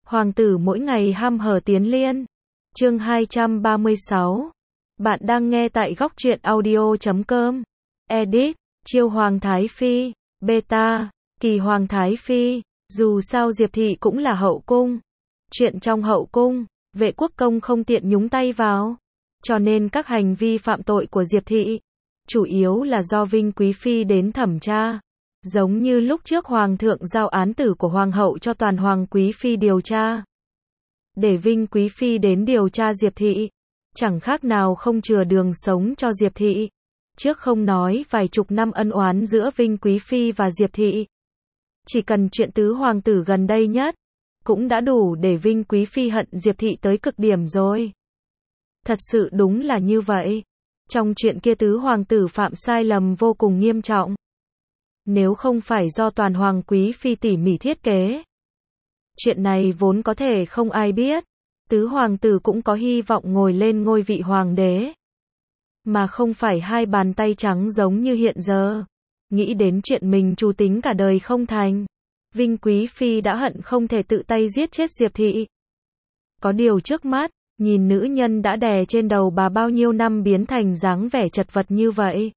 Hoàng tử mỗi ngày ham hở tiến liên. Chương 236. Bạn đang nghe tại góc truyện audio.com. Edit. Chiêu Hoàng Thái Phi. Beta. Kỳ Hoàng Thái Phi. Dù sao Diệp Thị cũng là hậu cung. Chuyện trong hậu cung, Vệ Quốc Công không tiện nhúng tay vào. Cho nên các hành vi phạm tội của Diệp Thị, chủ yếu là do Vinh Quý Phi đến thẩm tra. Giống như lúc trước Hoàng thượng giao án tử của Hoàng hậu cho toàn Hoàng Quý Phi điều tra. Để Vinh Quý Phi đến điều tra Diệp Thị, chẳng khác nào không chừa đường sống cho Diệp Thị. Trước không nói vài chục năm ân oán giữa Vinh Quý Phi và Diệp Thị. Chỉ cần chuyện tứ hoàng tử gần đây nhất, cũng đã đủ để Vinh Quý Phi hận Diệp Thị tới cực điểm rồi. Thật sự đúng là như vậy. Trong chuyện kia tứ hoàng tử phạm sai lầm vô cùng nghiêm trọng. Nếu không phải do toàn Hoàng Quý Phi tỉ mỉ thiết kế, chuyện này vốn có thể không ai biết. Tứ hoàng tử cũng có hy vọng ngồi lên ngôi vị hoàng đế. Mà không phải hai bàn tay trắng giống như hiện giờ. Nghĩ đến chuyện mình chủ tính cả đời không thành, Vinh Quý Phi đã hận không thể tự tay giết chết Diệp Thị. Có điều trước mắt, nhìn nữ nhân đã đè trên đầu bà bao nhiêu năm biến thành dáng vẻ chật vật như vậy.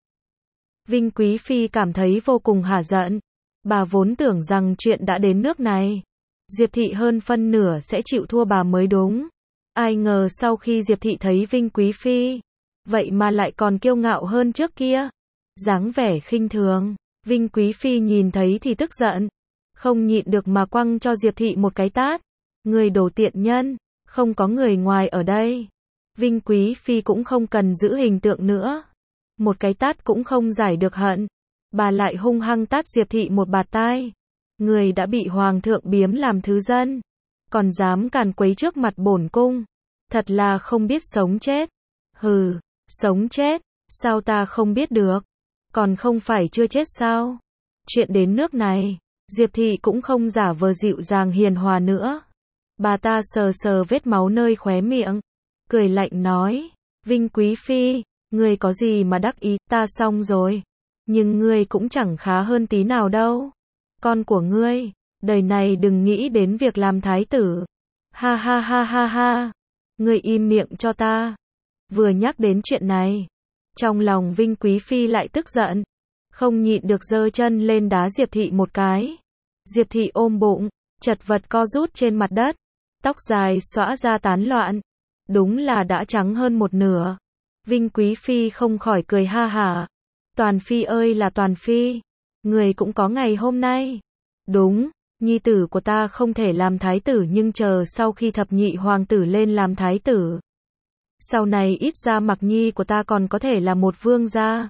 Vinh Quý Phi cảm thấy vô cùng hả giận. Bà vốn tưởng rằng chuyện đã đến nước này, Diệp Thị hơn phân nửa sẽ chịu thua bà mới đúng. Ai ngờ sau khi Diệp Thị thấy Vinh Quý Phi, vậy mà lại còn kiêu ngạo hơn trước kia. Dáng vẻ khinh thường. Vinh Quý Phi nhìn thấy thì tức giận, không nhịn được mà quăng cho Diệp Thị một cái tát. Người đồ tiện nhân, không có người ngoài ở đây. Vinh Quý Phi cũng không cần giữ hình tượng nữa. Một cái tát cũng không giải được hận. Bà lại hung hăng tát Diệp Thị một bạt tai. Người đã bị Hoàng thượng biếm làm thứ dân, còn dám càn quấy trước mặt bổn cung. Thật là không biết sống chết. Hừ, sống chết, sao ta không biết được? Còn không phải chưa chết sao? Chuyện đến nước này, Diệp Thị cũng không giả vờ dịu dàng hiền hòa nữa. Bà ta sờ sờ vết máu nơi khóe miệng, cười lạnh nói, Vinh Quý Phi, ngươi có gì mà đắc ý, ta xong rồi. Nhưng ngươi cũng chẳng khá hơn tí nào đâu. Con của ngươi, đời này đừng nghĩ đến việc làm thái tử. Ha ha ha ha ha. Ngươi im miệng cho ta. Vừa nhắc đến chuyện này, trong lòng Vinh Quý Phi lại tức giận, không nhịn được giơ chân lên đá Diệp Thị một cái. Diệp Thị ôm bụng, chật vật co rút trên mặt đất, tóc dài xõa ra tán loạn, đúng là đã trắng hơn một nửa. Vinh Quý Phi không khỏi cười ha hả. Toàn Phi ơi là Toàn Phi, người cũng có ngày hôm nay. Đúng, nhi tử của ta không thể làm thái tử, nhưng chờ sau khi thập nhị hoàng tử lên làm thái tử, sau này ít ra mặc nhi của ta còn có thể là một vương gia.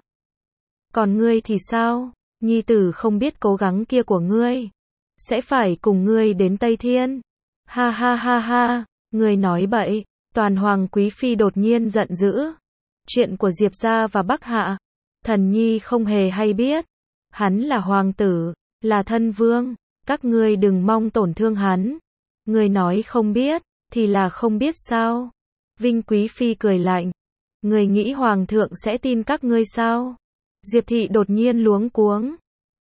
Còn ngươi thì sao? Nhi tử không biết cố gắng kia của ngươi, sẽ phải cùng ngươi đến Tây Thiên. Ha ha ha ha, ngươi nói bậy. Toàn Hoàng Quý Phi đột nhiên giận dữ. Chuyện của Diệp gia và Bắc Hạ, thần nhi không hề hay biết. Hắn là hoàng tử, là thân vương, các ngươi đừng mong tổn thương hắn. Ngươi nói không biết, thì là không biết sao? Vinh Quý Phi cười lạnh. Ngươi nghĩ hoàng thượng sẽ tin các ngươi sao? Diệp Thị đột nhiên luống cuống.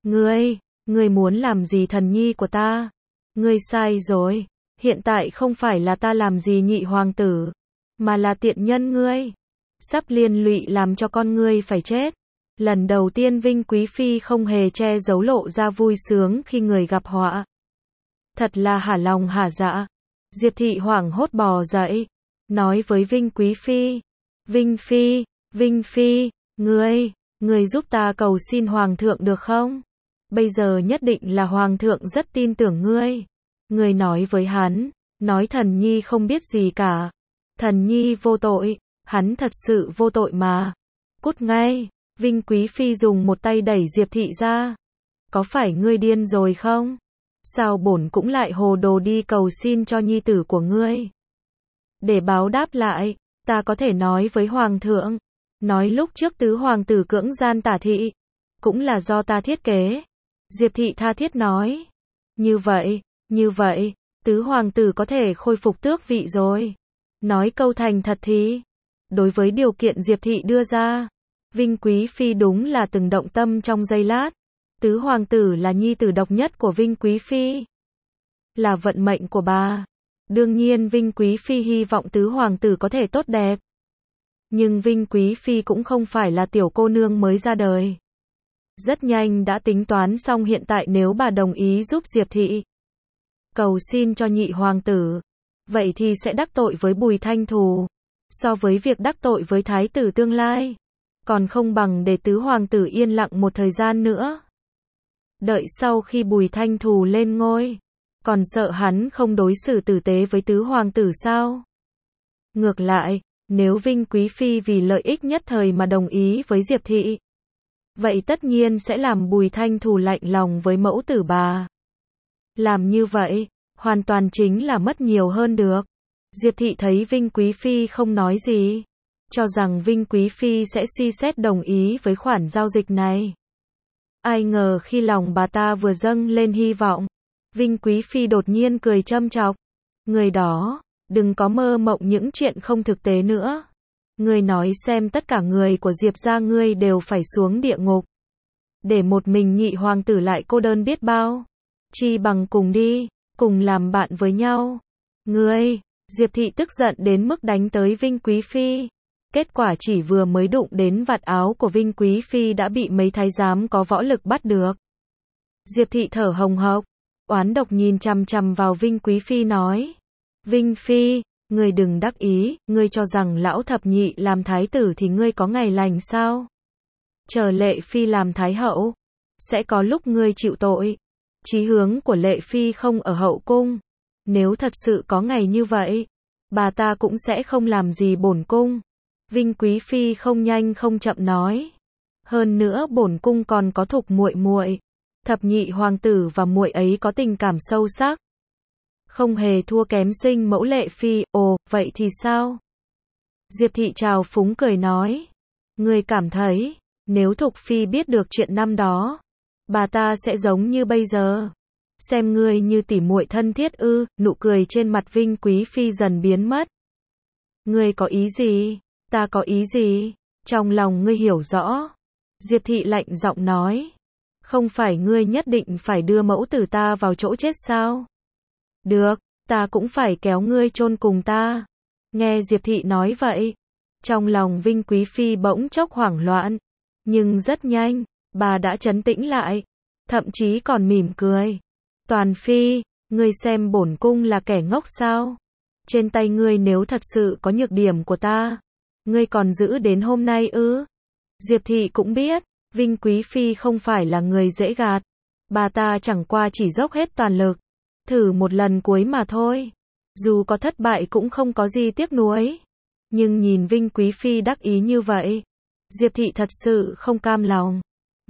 Ngươi muốn làm gì thần nhi của ta? Ngươi sai rồi. Hiện tại không phải là ta làm gì nhị hoàng tử, mà là tiện nhân ngươi. Sắp liên lụy làm cho con ngươi phải chết. Lần đầu tiên Vinh Quý Phi không hề che giấu lộ ra vui sướng khi người gặp họa. Thật là hả lòng hả dạ. Diệp Thị hoảng hốt bò dậy, nói với Vinh Quý Phi. Vinh Phi, ngươi giúp ta cầu xin Hoàng thượng được không? Bây giờ nhất định là Hoàng thượng rất tin tưởng ngươi. Ngươi nói với hắn, nói thần nhi không biết gì cả. Thần nhi vô tội, hắn thật sự vô tội mà. Cút ngay. Vinh Quý Phi dùng một tay đẩy Diệp Thị ra. Có phải ngươi điên rồi không? Sao bổn cũng lại hồ đồ đi cầu xin cho nhi tử của ngươi? Để báo đáp lại, ta có thể nói với Hoàng thượng, nói lúc trước tứ hoàng tử cưỡng gian Tả Thị, cũng là do ta thiết kế. Diệp Thị tha thiết nói. Như vậy, tứ hoàng tử có thể khôi phục tước vị rồi. Nói câu thành thật thì, đối với điều kiện Diệp Thị đưa ra, Vinh Quý Phi đúng là từng động tâm trong giây lát. Tứ hoàng tử là nhi tử độc nhất của Vinh Quý Phi, là vận mệnh của bà. Đương nhiên Vinh Quý Phi hy vọng tứ hoàng tử có thể tốt đẹp. Nhưng Vinh Quý Phi cũng không phải là tiểu cô nương mới ra đời. Rất nhanh đã tính toán xong hiện tại nếu bà đồng ý giúp Diệp Thị cầu xin cho nhị hoàng tử, vậy thì sẽ đắc tội với Bùi Thanh Thù. So với việc đắc tội với thái tử tương lai, còn không bằng để tứ hoàng tử yên lặng một thời gian nữa. Đợi sau khi Bùi Thanh Thù lên ngôi, còn sợ hắn không đối xử tử tế với tứ hoàng tử sao? Ngược lại, nếu Vinh Quý Phi vì lợi ích nhất thời mà đồng ý với Diệp Thị, vậy tất nhiên sẽ làm Bùi Thanh Thù lạnh lòng với mẫu tử bà. Làm như vậy, hoàn toàn chính là mất nhiều hơn được. Diệp Thị thấy Vinh Quý Phi không nói gì, cho rằng Vinh Quý Phi sẽ suy xét đồng ý với khoản giao dịch này. Ai ngờ khi lòng bà ta vừa dâng lên hy vọng, Vinh Quý Phi đột nhiên cười châm chọc. Người đó, đừng có mơ mộng những chuyện không thực tế nữa. Ngươi nói xem tất cả người của Diệp gia ngươi đều phải xuống địa ngục. Để một mình nhị hoàng tử lại cô đơn biết bao. Chi bằng cùng đi, cùng làm bạn với nhau. Ngươi, Diệp Thị tức giận đến mức đánh tới Vinh Quý Phi. Kết quả chỉ vừa mới đụng đến vạt áo của Vinh Quý Phi đã bị mấy thái giám có võ lực bắt được. Diệp Thị thở hồng hộc, oán độc nhìn chằm chằm vào Vinh Quý Phi nói. Vinh Phi, ngươi đừng đắc ý, ngươi cho rằng lão thập nhị làm thái tử thì ngươi có ngày lành sao? Chờ Lệ Phi làm thái hậu, sẽ có lúc ngươi chịu tội. Chí hướng của Lệ Phi không ở hậu cung. Nếu thật sự có ngày như vậy, bà ta cũng sẽ không làm gì bổn cung. Vinh Quý Phi không nhanh không chậm nói. Hơn nữa bổn cung còn có thục muội muội, thập nhị hoàng tử và muội ấy có tình cảm sâu sắc. Không hề thua kém sinh mẫu Lệ Phi, ồ, vậy thì sao? Diệp Thị trào phúng cười nói. Ngươi cảm thấy, nếu Thục Phi biết được chuyện năm đó, bà ta sẽ giống như bây giờ. Xem ngươi như tỉ muội thân thiết ư, nụ cười trên mặt Vinh Quý Phi dần biến mất. Ngươi có ý gì? Ta có ý gì? Trong lòng ngươi hiểu rõ. Diệp Thị lạnh giọng nói. Không phải ngươi nhất định phải đưa mẫu tử ta vào chỗ chết sao? Được, ta cũng phải kéo ngươi chôn cùng ta. Nghe Diệp Thị nói vậy, trong lòng Vinh Quý Phi bỗng chốc hoảng loạn. Nhưng rất nhanh, bà đã trấn tĩnh lại, thậm chí còn mỉm cười. Toàn Phi, ngươi xem bổn cung là kẻ ngốc sao? Trên tay ngươi nếu thật sự có nhược điểm của ta, ngươi còn giữ đến hôm nay ư? Diệp Thị cũng biết, Vinh Quý Phi không phải là người dễ gạt. Bà ta chẳng qua chỉ dốc hết toàn lực, thử một lần cuối mà thôi. Dù có thất bại cũng không có gì tiếc nuối. Nhưng nhìn Vinh Quý Phi đắc ý như vậy, Diệp Thị thật sự không cam lòng.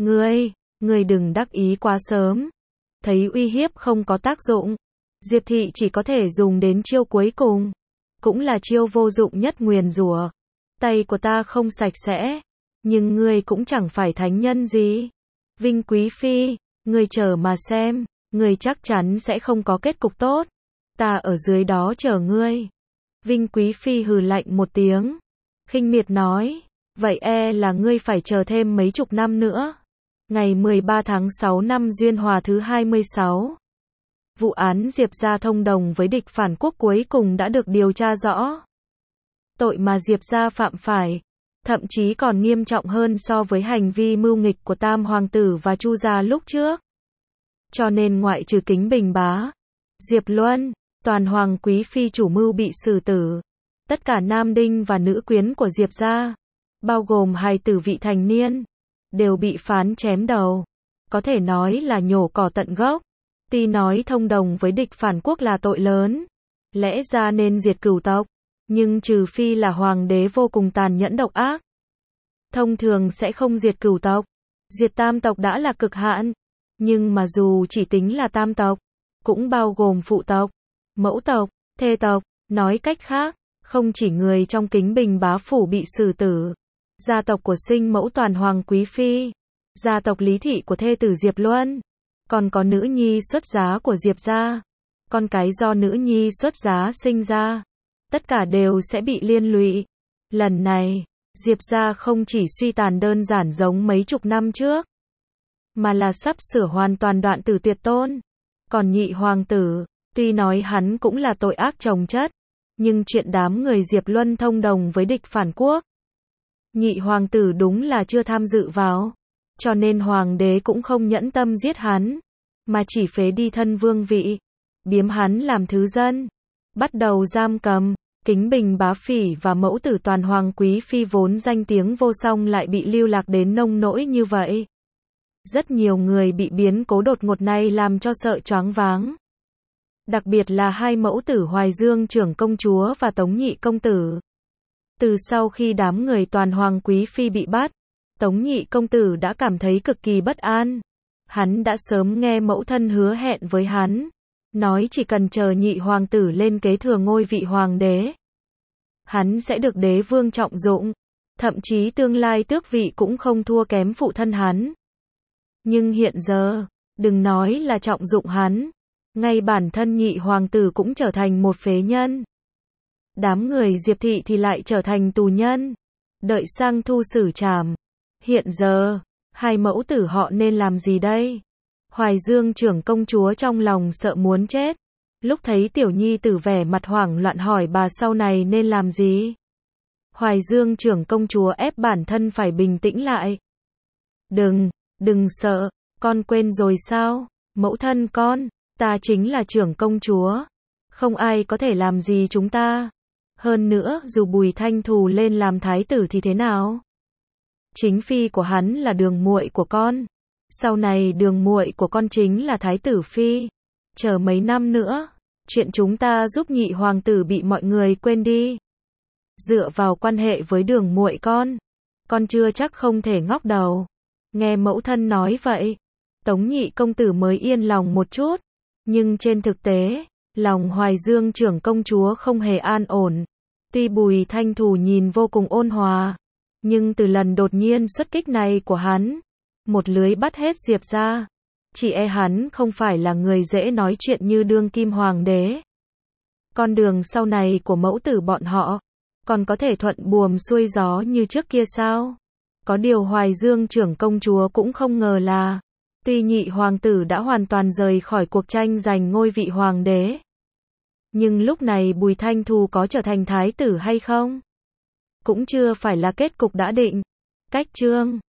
Ngươi đừng đắc ý quá sớm. Thấy uy hiếp không có tác dụng, Diệp Thị chỉ có thể dùng đến chiêu cuối cùng. Cũng là chiêu vô dụng nhất, nguyền rủa. Tay của ta không sạch sẽ, nhưng ngươi cũng chẳng phải thánh nhân gì. Vinh Quý Phi, ngươi chờ mà xem, ngươi chắc chắn sẽ không có kết cục tốt. Ta ở dưới đó chờ ngươi. Vinh Quý Phi hừ lạnh một tiếng, khinh miệt nói, vậy e là ngươi phải chờ thêm mấy chục năm nữa. Ngày 13 tháng 6 năm Duyên Hòa thứ 26, vụ án Diệp gia thông đồng với địch phản quốc cuối cùng đã được điều tra rõ. Tội mà Diệp gia phạm phải, thậm chí còn nghiêm trọng hơn so với hành vi mưu nghịch của Tam hoàng tử và Chu gia lúc trước. Cho nên ngoại trừ Kính Bình Bá, Diệp Luân, toàn hoàng quý phi chủ mưu bị xử tử. Tất cả nam đinh và nữ quyến của Diệp gia, bao gồm hài tử vị thành niên, đều bị phán chém đầu. Có thể nói là nhổ cỏ tận gốc. Tuy nói thông đồng với địch phản quốc là tội lớn, lẽ ra nên diệt cửu tộc, nhưng trừ phi là hoàng đế vô cùng tàn nhẫn độc ác, thông thường sẽ không diệt cửu tộc. Diệt tam tộc đã là cực hạn, nhưng mà dù chỉ tính là tam tộc, cũng bao gồm phụ tộc, mẫu tộc, thê tộc. Nói cách khác, không chỉ người trong Kính Bình Bá phủ bị xử tử, gia tộc của sinh mẫu toàn hoàng quý phi, gia tộc Lý thị của thê tử Diệp Luân, còn có nữ nhi xuất giá của Diệp gia, con cái do nữ nhi xuất giá sinh ra, tất cả đều sẽ bị liên lụy. Lần này, Diệp gia không chỉ suy tàn đơn giản giống mấy chục năm trước, mà là sắp sửa hoàn toàn đoạn tử tuyệt tôn. Còn nhị hoàng tử, Tuy nói hắn cũng là tội ác chồng chất, nhưng chuyện đám người Diệp Luân thông đồng với địch phản quốc, nhị hoàng tử đúng là chưa tham dự vào, cho nên hoàng đế cũng không nhẫn tâm giết hắn, mà chỉ phế đi thân vương vị, biếm hắn làm thứ dân, bắt đầu giam cầm. Kính Bình bá phỉ và mẫu tử Toàn Hoàng quý phi vốn danh tiếng vô song lại bị lưu lạc đến nông nỗi như vậy. Rất nhiều người bị biến cố đột ngột này làm cho sợ choáng váng. Đặc biệt là hai mẫu tử Hoài Dương trưởng công chúa và Tống nhị công tử. Từ sau khi đám người Toàn Hoàng quý phi bị bắt, Tống nhị công tử đã cảm thấy cực kỳ bất an. Hắn đã sớm nghe mẫu thân hứa hẹn với hắn, nói chỉ cần chờ nhị hoàng tử lên kế thừa ngôi vị hoàng đế, hắn sẽ được đế vương trọng dụng, thậm chí tương lai tước vị cũng không thua kém phụ thân hắn. Nhưng hiện giờ, đừng nói là trọng dụng hắn, ngay bản thân nhị hoàng tử cũng trở thành một phế nhân. Đám người Diệp thị thì lại trở thành tù nhân, đợi sang thu xử trảm. Hiện giờ, hai mẫu tử họ nên làm gì đây? Hoài Dương trưởng công chúa trong lòng sợ muốn chết. Lúc thấy tiểu nhi tử vẻ mặt hoảng loạn hỏi bà sau này nên làm gì? Hoài Dương trưởng công chúa ép bản thân phải bình tĩnh lại. Đừng sợ, con quên rồi sao? Mẫu thân con, ta chính là trưởng công chúa. Không ai có thể làm gì chúng ta. Hơn nữa, dù Bùi Thanh Thù lên làm thái tử thì thế nào? Chính phi của hắn là đường muội của con. Sau này đường muội của con chính là thái tử phi. Chờ mấy năm nữa, chuyện chúng ta giúp nhị hoàng tử bị mọi người quên đi. Dựa vào quan hệ với đường muội con chưa chắc không thể ngóc đầu. Nghe mẫu thân nói vậy, Tống nhị công tử mới yên lòng một chút. Nhưng trên thực tế, lòng Hoài Dương trưởng công chúa không hề an ổn. Tuy Bùi Thanh Thù nhìn vô cùng ôn hòa, nhưng từ lần đột nhiên xuất kích này của hắn, một lưới bắt hết Diệp ra. Chỉ e hắn không phải là người dễ nói chuyện như đương kim hoàng đế. Con đường sau này của mẫu tử bọn họ, còn có thể thuận buồm xuôi gió như trước kia sao? Có điều Hoài Dương trưởng công chúa cũng không ngờ là, tuy nhị hoàng tử đã hoàn toàn rời khỏi cuộc tranh giành ngôi vị hoàng đế, nhưng lúc này Bùi Thanh Thù có trở thành thái tử hay không? Cũng chưa phải là kết cục đã định. Cách chương